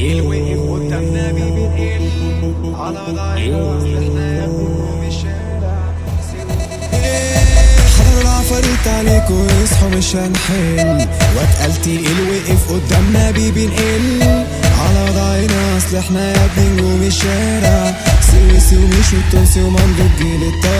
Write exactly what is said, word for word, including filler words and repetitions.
الوقف قدامنا بيبنقل على ضعينا احنا يا نجوم الشارع. حضر العفاريت عليكوا يصحوا مش هنحل، واتقال تقيل وقف قدامنا بيبنقل على ضعينا اصل احنا يا ابني نجوم الشارع. سويسي ومش والتونسي ومندوب جيل التالت